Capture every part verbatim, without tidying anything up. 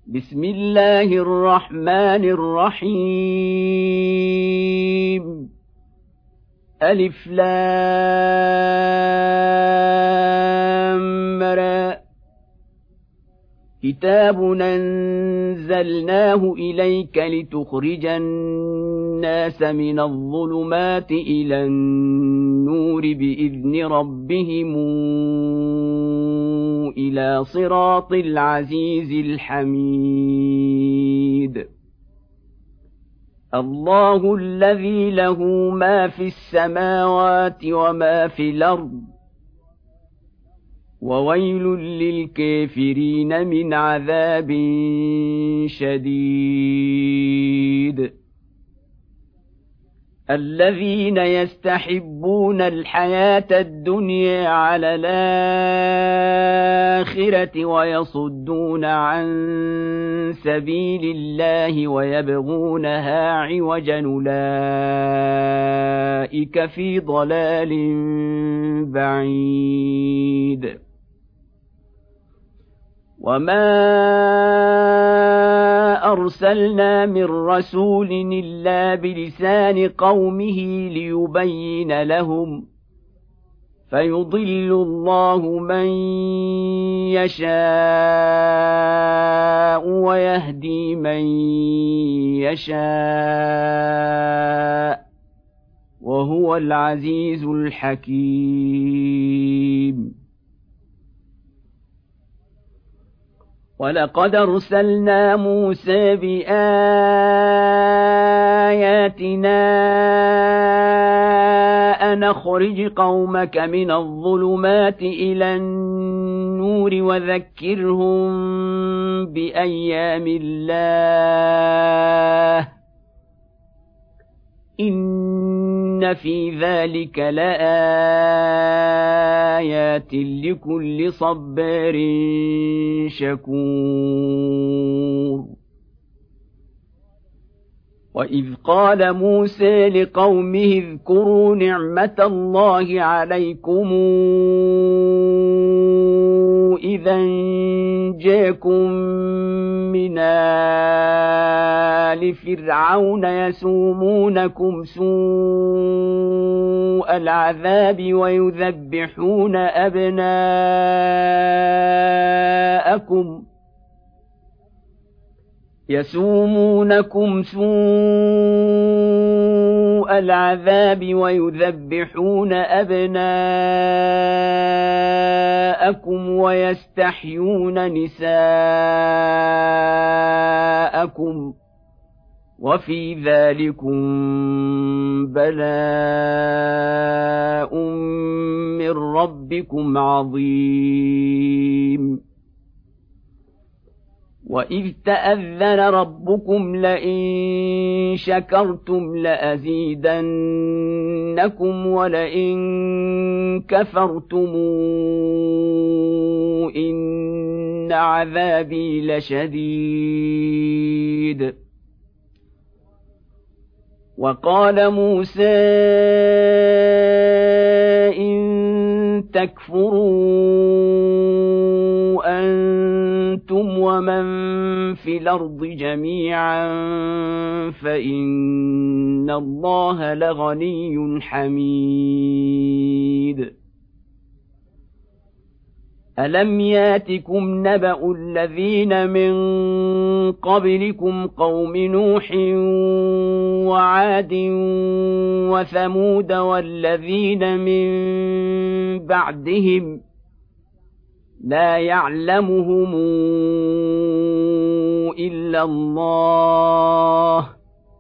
بسم الله الرحمن الرحيم ألف لام را كتاب أنزلناه إليك لتخرج الناس من الظلمات إلى النور بإذن ربهم إلى صراط العزيز الحميد الله الذي له ما في السماوات وما في الأرض وويل للكافرين من عذاب شديد الذين يستحبون الحياة الدنيا على الآخرة ويصدون عن سبيل الله ويبغونها عوجا أولئك في ضلال بعيد وما أرسلنا من رسول إلا بلسان قومه ليبين لهم فيضل الله من يشاء ويهدي من يشاء وهو العزيز الحكيم ولقد أرسلنا موسى بآياتنا أن أخرج قومك من الظلمات إلى النور وذكرهم بأيام الله إن في ذلك لآيات لكل صبار شكور وإذ قال موسى لقومه اذكروا نعمة الله عليكم إذا جاءكم من آل فرعون يسومونكم سوء العذاب ويذبحون أبناءكم يسومونكم سوء العذاب ويذبحون أبناءكم ويستحيون نساءكم وفي ذلكم بلاء من ربكم عظيم وإذ تأذن ربكم لئن شكرتم لأزيدنكم ولئن كفرتم إن عذابي لشديد وقال موسى إن تكفروا أنتم ومن في الأرض جميعا فإن الله لغني حميد ألم ياتكم نبأ الذين من قبلكم قوم نوح وعاد وثمود والذين من بعدهم لا يعلمهم إلا الله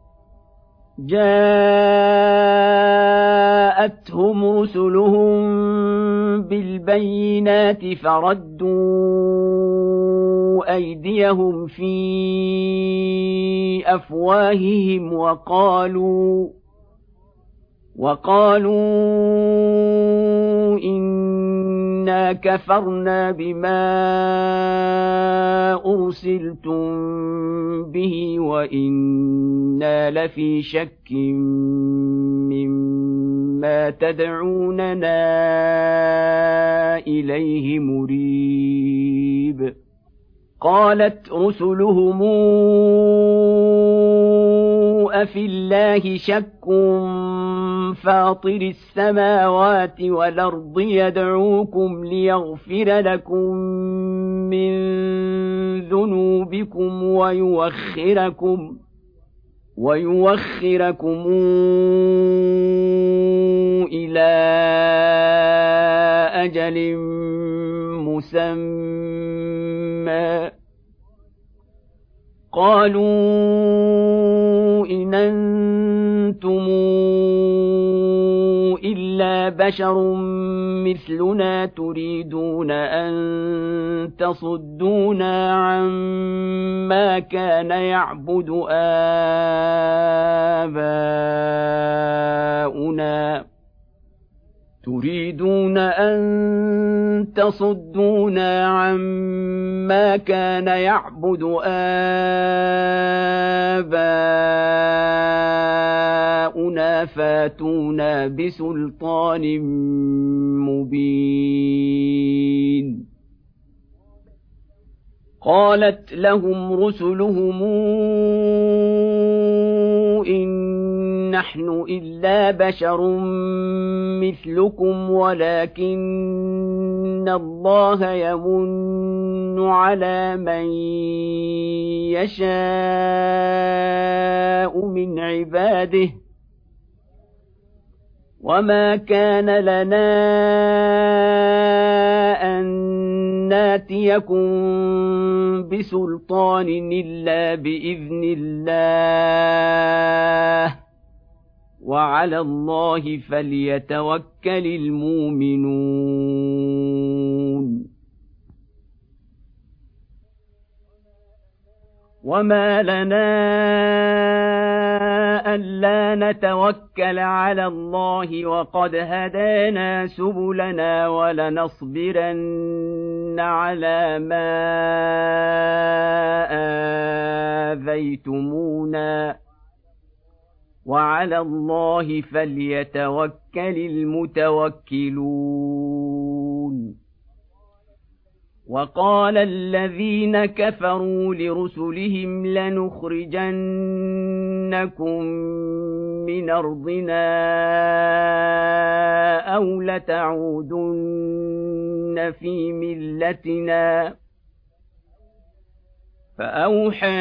جاءتهم رسلهم بالبينات فردوا أيديهم في أفواههم وقالوا وقالوا إنا كفرنا بما أرسلتم به وإنا لفي شك مما تدعوننا إليه مريب قالت رسلهم أفي الله شك فاطر السماوات والأرض يدعوكم ليغفر لكم من ذنوبكم ويوخركم ويوخركم إلى أجل مسمى قالوا إن أنتم إلا بشر مثلنا تريدون أن تصدونا عما كان يعبد آباؤنا تريدون أن تصدونا عما كان يعبد آباؤنا فاتونا بسلطان مبين قالت لهم رسلهم إن نحن إلا بشر مثلكم ولكن الله يمن على من يشاء من عباده وما كان لنا أن ناتيكم بسلطان إلا بإذن الله وعلى الله فليتوكل المؤمنون وما لنا ألا نتوكل على الله وقد هدانا سبلنا ولنصبرن على ما آذيتمونا وعلى الله فليتوكل المتوكلون وقال الذين كفروا لرسلهم لنخرجنكم من أرضنا أو لتعودن في ملتنا فأوحى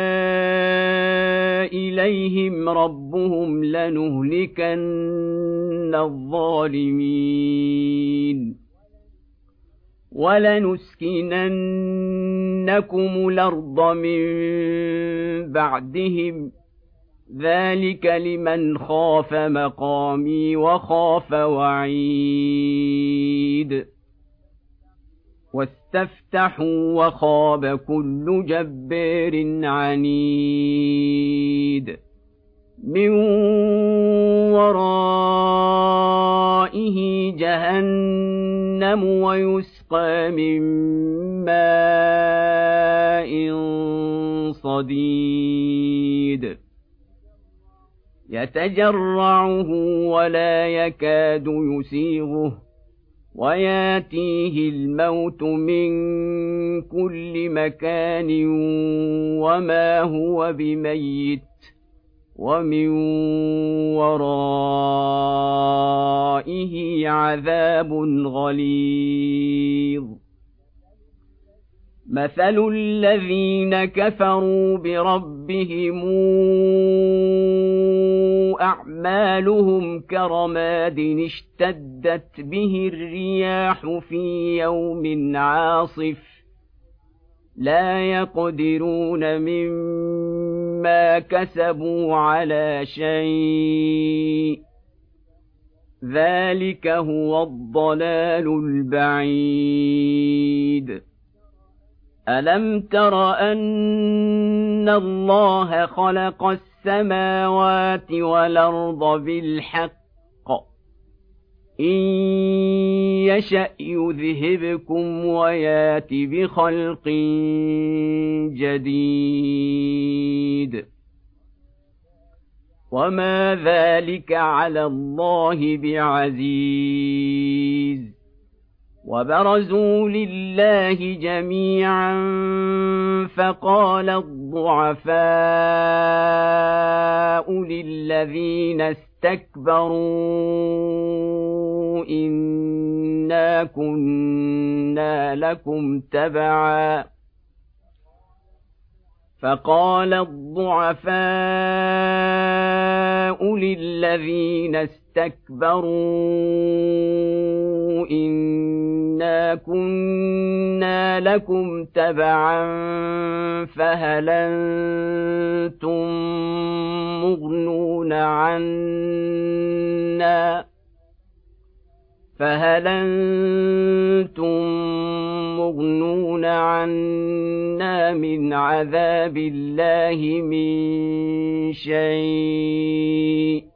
إليهم ربهم لنهلكن الظالمين ولنسكننكم الأرض من بعدهم ذلك لمن خاف مقامي وخاف وعيد واستفتحوا وخاب كل جبار عنيد من ورائه جهنم ويسقى من ماء صديد يتجرعه ولا يكاد يسيغه وياتيه الموت من كل مكان وما هو بميت ومن ورائه عذاب غليظ مثل الذين كفروا بربهم أعمالهم كرماد اشتدت به الرياح في يوم عاصف لا يقدرون مما كسبوا على شيء ذلك هو الضلال البعيد ألم تر أن الله خلق السماوات والأرض بالحق إن يشأ يذهبكم ويات بخلق جديد وما ذلك على الله بعزيز وبرزوا لله جميعا فقال الضعفاء للذين استكبروا إنا كنا لكم تبعا فقال الضعفاء للذين استكبروا إنا كنا لكم تبعا فهل أنتم مغنون عنا فهل أنتم مغنون عنا من عذاب الله من شيء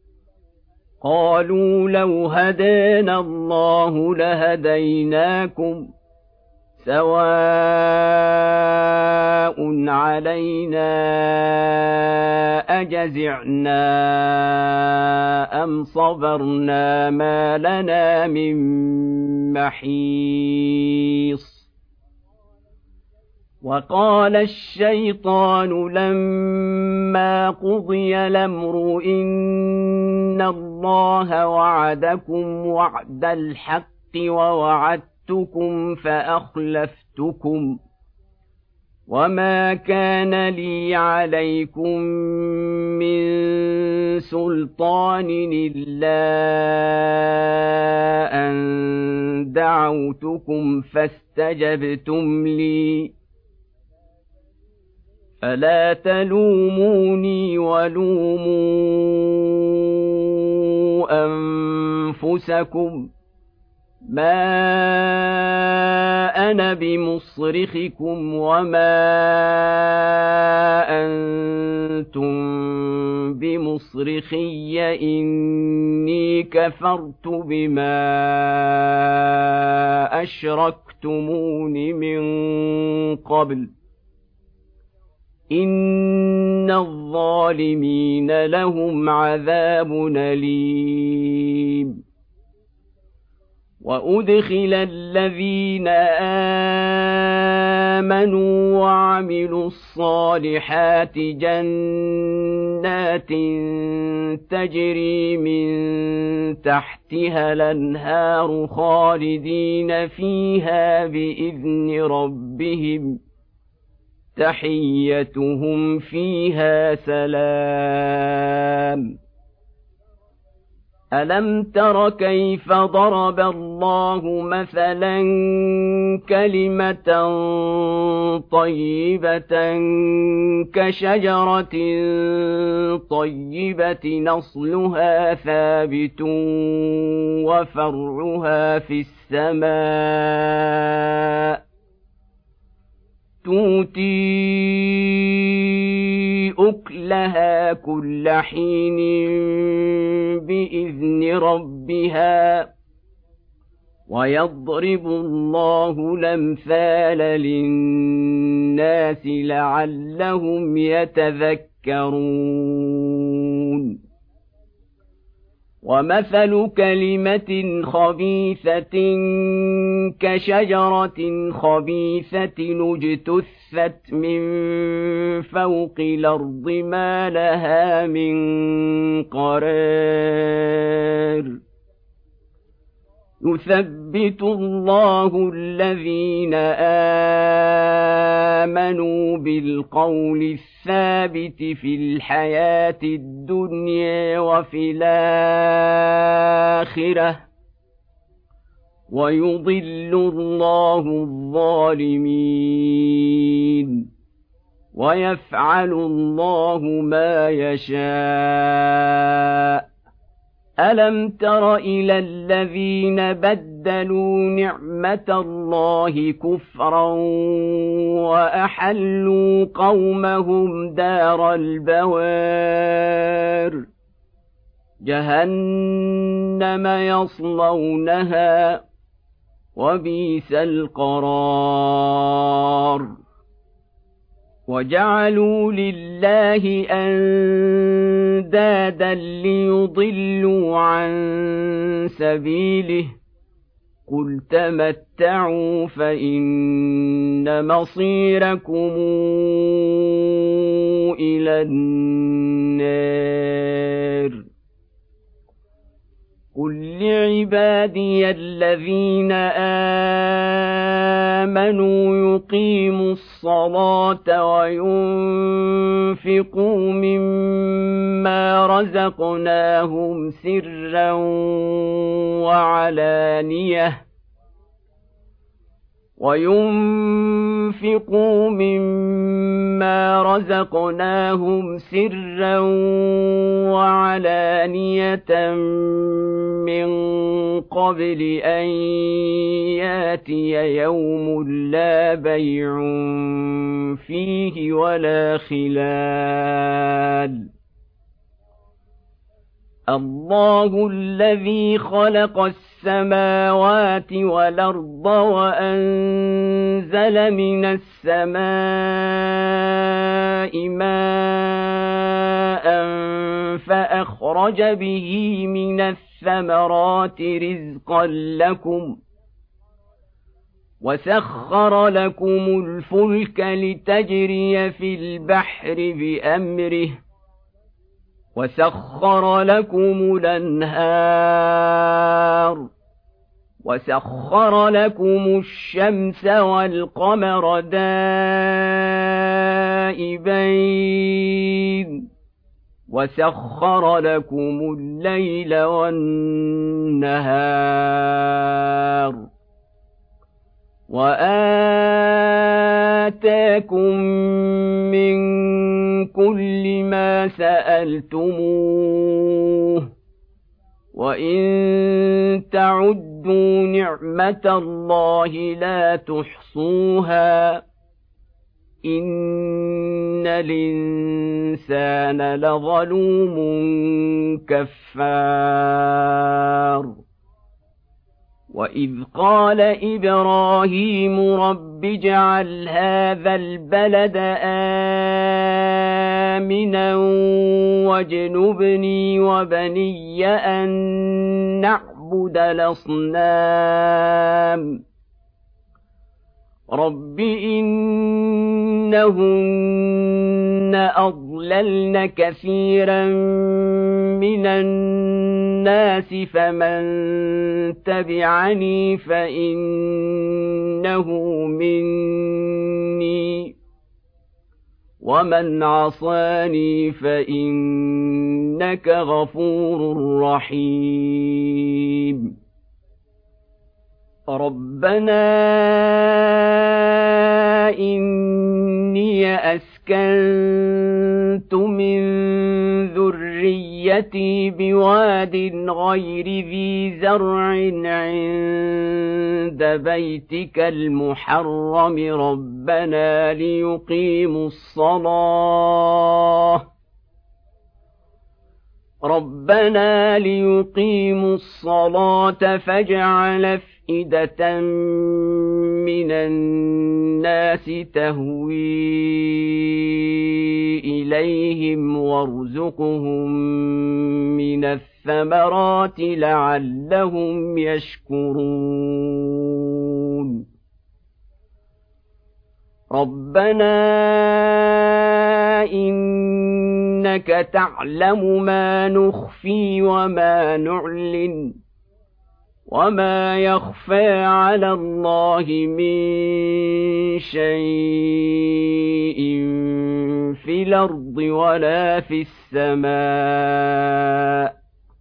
قالوا لو هدانا الله لهديناكم سواء علينا أجزعنا أم صبرنا ما لنا من محيص وقال الشيطان لما قضي الأمر إن الله وعدكم وعد الحق ووعدتكم فأخلفتكم وما كان لي عليكم من سلطان إلا أن دعوتكم فاستجبتم لي فلا تلوموني ولوموا أنفسكم ما أنا بمصرخكم وما أنتم بمصرخي إني كفرت بما أشركتمون من قبل إن الظالمين لهم عذاب أليم وأدخل الذين آمنوا وعملوا الصالحات جنات تجري من تحتها الأنهار خالدين فيها بإذن ربهم تحيتهم فيها سلام ألم تر كيف ضرب الله مثلا كلمة طيبة كشجرة طيبة نصلها ثابت وفرعها في السماء تؤتي أكلها كل حين بإذن ربها ويضرب الله الأمثال للناس لعلهم يتذكرون ومثل كلمة خبيثة كشجرة خبيثة اجتثت من فوق الأرض ما لها من قرار يثبت الله الذين آمنوا بالقول الثابت في الحياة الدنيا وفي الآخرة ويضل الله الظالمين ويفعل الله ما يشاء ألم تر إلى الذين بدلوا نعمة الله كفرا وأحلوا قومهم دار البوار جهنم يصلونها وبئس القرار وجعلوا لله أندادا ليضلوا عن سبيله قل تمتعوا فإن مصيركم إلى النار قل لعبادي الذين آمنوا يقيموا الصلاة وينفقوا مما رزقناهم سرا وعلانية وينفقوا مما رزقناهم سرا وعلانية من قبل أن ياتي يوم لا بيع فيه ولا خلال الله الذي خلق السماوات والأرض وأنزل من السماء ماء فأخرج به من الثمرات رزقا لكم وسخر لكم الفلك لتجري في البحر بأمره وسخر لكم الأنهار وسخر لكم الشمس والقمر دائبين وسخر لكم الليل والنهار وآتاكم من كل ما سألتموه وإن تعدوا نعمة الله لا تحصوها إن الإنسان لظلوم كفار وإذ قال إبراهيم رب اجعل هذا البلد آمنا واجنبني وبني أن نعبد الأصنام رب إنهن أضللن كثيرا من الناس فمن تبعني فإنه مني ومن عصاني فإنك غفور رحيم ربنا إني أسكنت من ذريتي بواد غير ذي زرع عند بيتك المحرم ربنا ليقيموا الصلاة ربنا ليقيموا الصلاة فاجعل أفئدة من الناس تهوي إليهم وارزقهم من الثمرات لعلهم يشكرون ربنا إنك تعلم ما نخفي وما نعلن وما يخفى على الله من شيء في الأرض ولا في السماء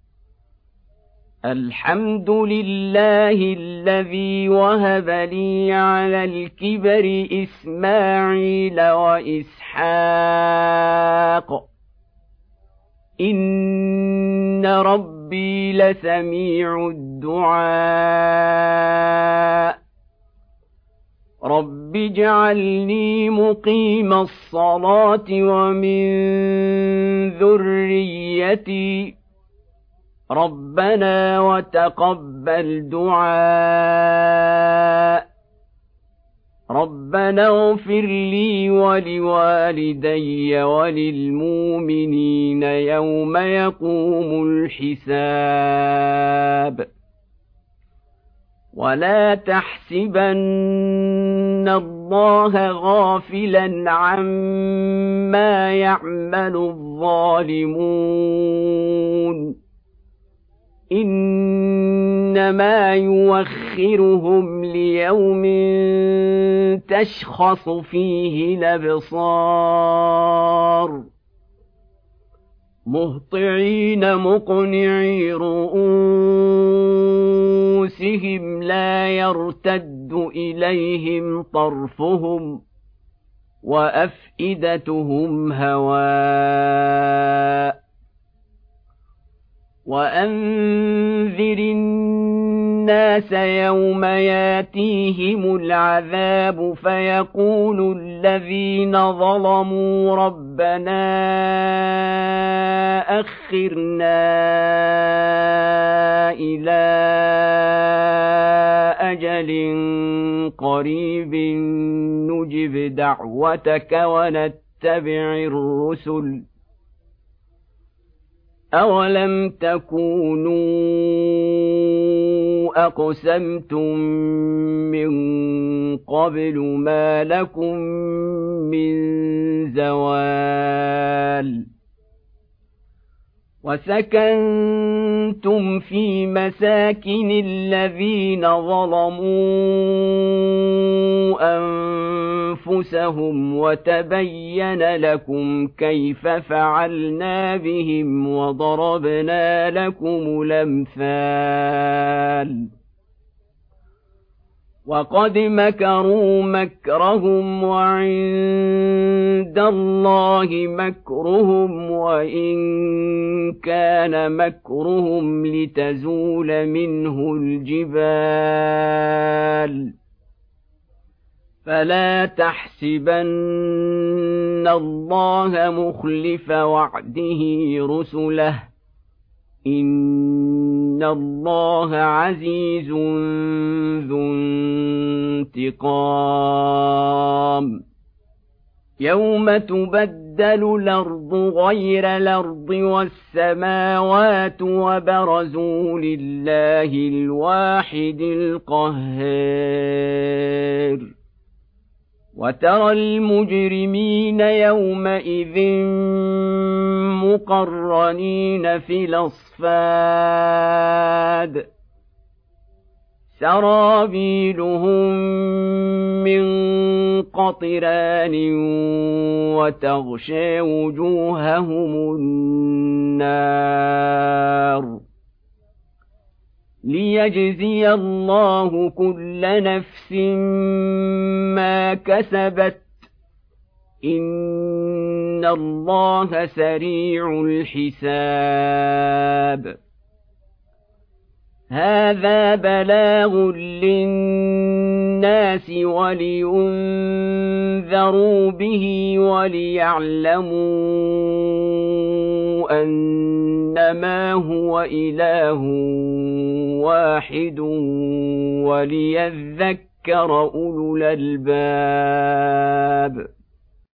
الحمد لله الذي وهب لي على الكبر إسماعيل وإسحاق إن ربي لسميع الدعاء رب اجعلني مقيم الصلاة ومن ذريتي ربنا وتقبل دعاء ربنا اغفر لي ولوالدي وللمؤمنين يوم يقوم الحساب ولا تحسبن الله غافلا عما يعمل الظالمون إنما يوخرهم ليوم تشخص فيه الأبصار مهطعين مقنعي رؤوسهم لا يرتد إليهم طرفهم وأفئدتهم هواء وأنذر الناس يوم ياتيهم العذاب فيقول الذين ظلموا ربنا أخرنا إلى أجل قريب نجب دعوتك ونتبع الرسل أولم تكونوا أقسمتم من قبل ما لكم من زوال وسكنتم في مساكن الذين ظلموا أنفسهم وتبين لكم كيف فعلنا بهم وضربنا لكم الأمثال وقد مكروا مكرهم وعند الله مكرهم وإن كان مكرهم لتزول منه الجبال فلا تحسبن الله مخلف وعده رسله إن الله عزيز ذو انتقام يوم تبدل الأرض غير الأرض والسماوات وبرزوا لله الواحد القهار وترى المجرمين يومئذ مقرنين في الأصفاد سرابيلهم من قطران وتغشى وجوههم النار ليجزي الله كل نفس ما كسبت إن الله سريع الحساب هذا بلاغ للناس ولينذروا به وليعلموا أنما هو إله واحد وليذكر أولو الألباب